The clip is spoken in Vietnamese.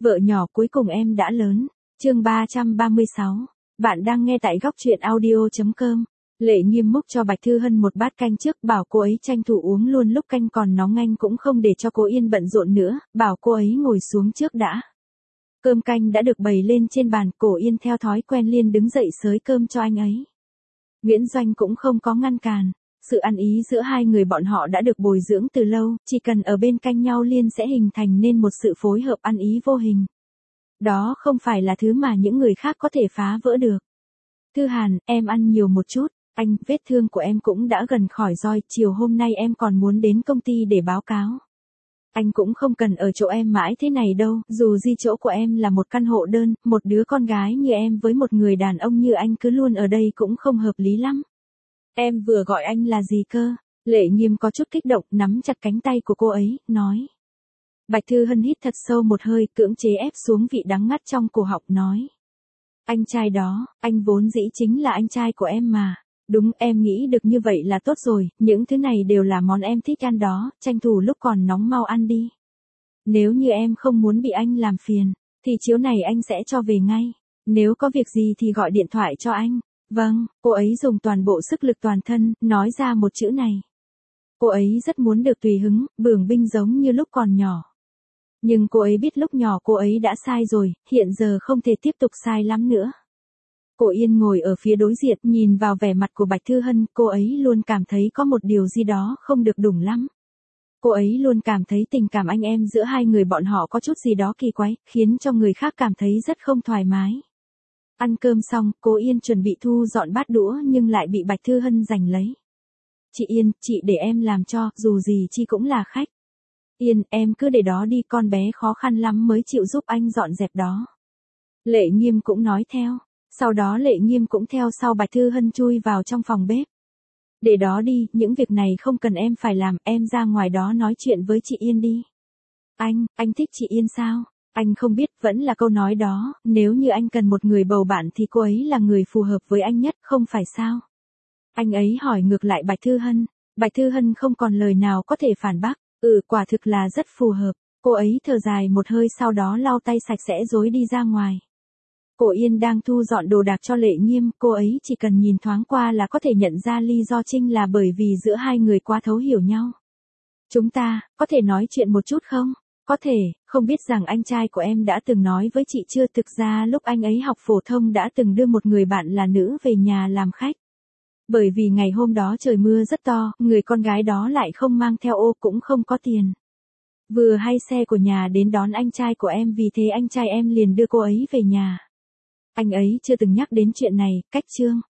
Vợ nhỏ cuối cùng em đã lớn. Chương 336. Bạn đang nghe tại góc truyện audio.com. Lệ Nghiêm múc cho Bạch Thư Hân một bát canh trước, bảo cô ấy tranh thủ uống luôn lúc canh còn nóng, anh cũng không để cho cô Yên bận rộn nữa, bảo cô ấy ngồi xuống trước đã. Cơm canh đã được bày lên trên bàn, cô Yên theo thói quen liền đứng dậy xới cơm cho anh ấy. Nguyễn Doanh cũng không có ngăn cản. Sự ăn ý giữa hai người bọn họ đã được bồi dưỡng từ lâu, chỉ cần ở bên cạnh nhau liền sẽ hình thành nên một sự phối hợp ăn ý vô hình. Đó không phải là thứ mà những người khác có thể phá vỡ được. Thư Hàn, em ăn nhiều một chút, anh, vết thương của em cũng đã gần khỏi rồi, chiều hôm nay em còn muốn đến công ty để báo cáo. Anh cũng không cần ở chỗ em mãi thế này đâu, dù gì chỗ của em là một căn hộ đơn, một đứa con gái như em với một người đàn ông như anh cứ luôn ở đây cũng không hợp lý lắm. Em vừa gọi anh là gì cơ? Lệ Nghiêm có chút kích động, nắm chặt cánh tay của cô ấy, nói. Bạch Thư Hân hít thật sâu một hơi, cưỡng chế ép xuống vị đắng ngắt trong cổ họng, nói. Anh trai đó, anh vốn dĩ chính là anh trai của em mà. Đúng, em nghĩ được như vậy là tốt rồi, những thứ này đều là món em thích ăn đó, tranh thủ lúc còn nóng mau ăn đi. Nếu như em không muốn bị anh làm phiền, thì chiếu này anh sẽ cho về ngay. Nếu có việc gì thì gọi điện thoại cho anh. Vâng, cô ấy dùng toàn bộ sức lực toàn thân, nói ra một chữ này. Cô ấy rất muốn được tùy hứng, bướng binh giống như lúc còn nhỏ. Nhưng cô ấy biết lúc nhỏ cô ấy đã sai rồi, hiện giờ không thể tiếp tục sai lắm nữa. Cô Yên ngồi ở phía đối diện, nhìn vào vẻ mặt của Bạch Thư Hân, cô ấy luôn cảm thấy có một điều gì đó không được đúng lắm. Cô ấy luôn cảm thấy tình cảm anh em giữa hai người bọn họ có chút gì đó kỳ quái, khiến cho người khác cảm thấy rất không thoải mái. Ăn cơm xong, cô Yên chuẩn bị thu dọn bát đũa nhưng lại bị Bạch Thư Hân giành lấy. Chị Yên, chị để em làm cho, dù gì chị cũng là khách. Yên, em cứ để đó đi, con bé khó khăn lắm mới chịu giúp anh dọn dẹp đó. Lệ Nghiêm cũng nói theo. Sau đó Lệ Nghiêm cũng theo sau Bạch Thư Hân chui vào trong phòng bếp. Để đó đi, những việc này không cần em phải làm, em ra ngoài đó nói chuyện với chị Yên đi. Anh thích chị Yên sao? Anh không biết, vẫn là câu nói đó, nếu như anh cần một người bầu bạn thì cô ấy là người phù hợp với anh nhất, không phải sao? Anh ấy hỏi ngược lại Bạch Thư Hân. Bạch Thư Hân không còn lời nào có thể phản bác. Quả thực là rất phù hợp. Cô ấy thở dài một hơi, sau đó lau tay sạch sẽ rồi đi ra ngoài. Cô Yên đang thu dọn đồ đạc cho Lệ Nghiêm, cô ấy chỉ cần nhìn thoáng qua là có thể nhận ra lý do chính là bởi vì giữa hai người quá thấu hiểu nhau. Chúng ta, có thể nói chuyện một chút không? Có thể, không biết rằng anh trai của em đã từng nói với chị chưa, thực ra lúc anh ấy học phổ thông đã từng đưa một người bạn là nữ về nhà làm khách. Bởi vì ngày hôm đó trời mưa rất to, người con gái đó lại không mang theo ô cũng không có tiền. Vừa hay xe của nhà đến đón anh trai của em, vì thế anh trai em liền đưa cô ấy về nhà. Anh ấy chưa từng nhắc đến chuyện này, cách chương.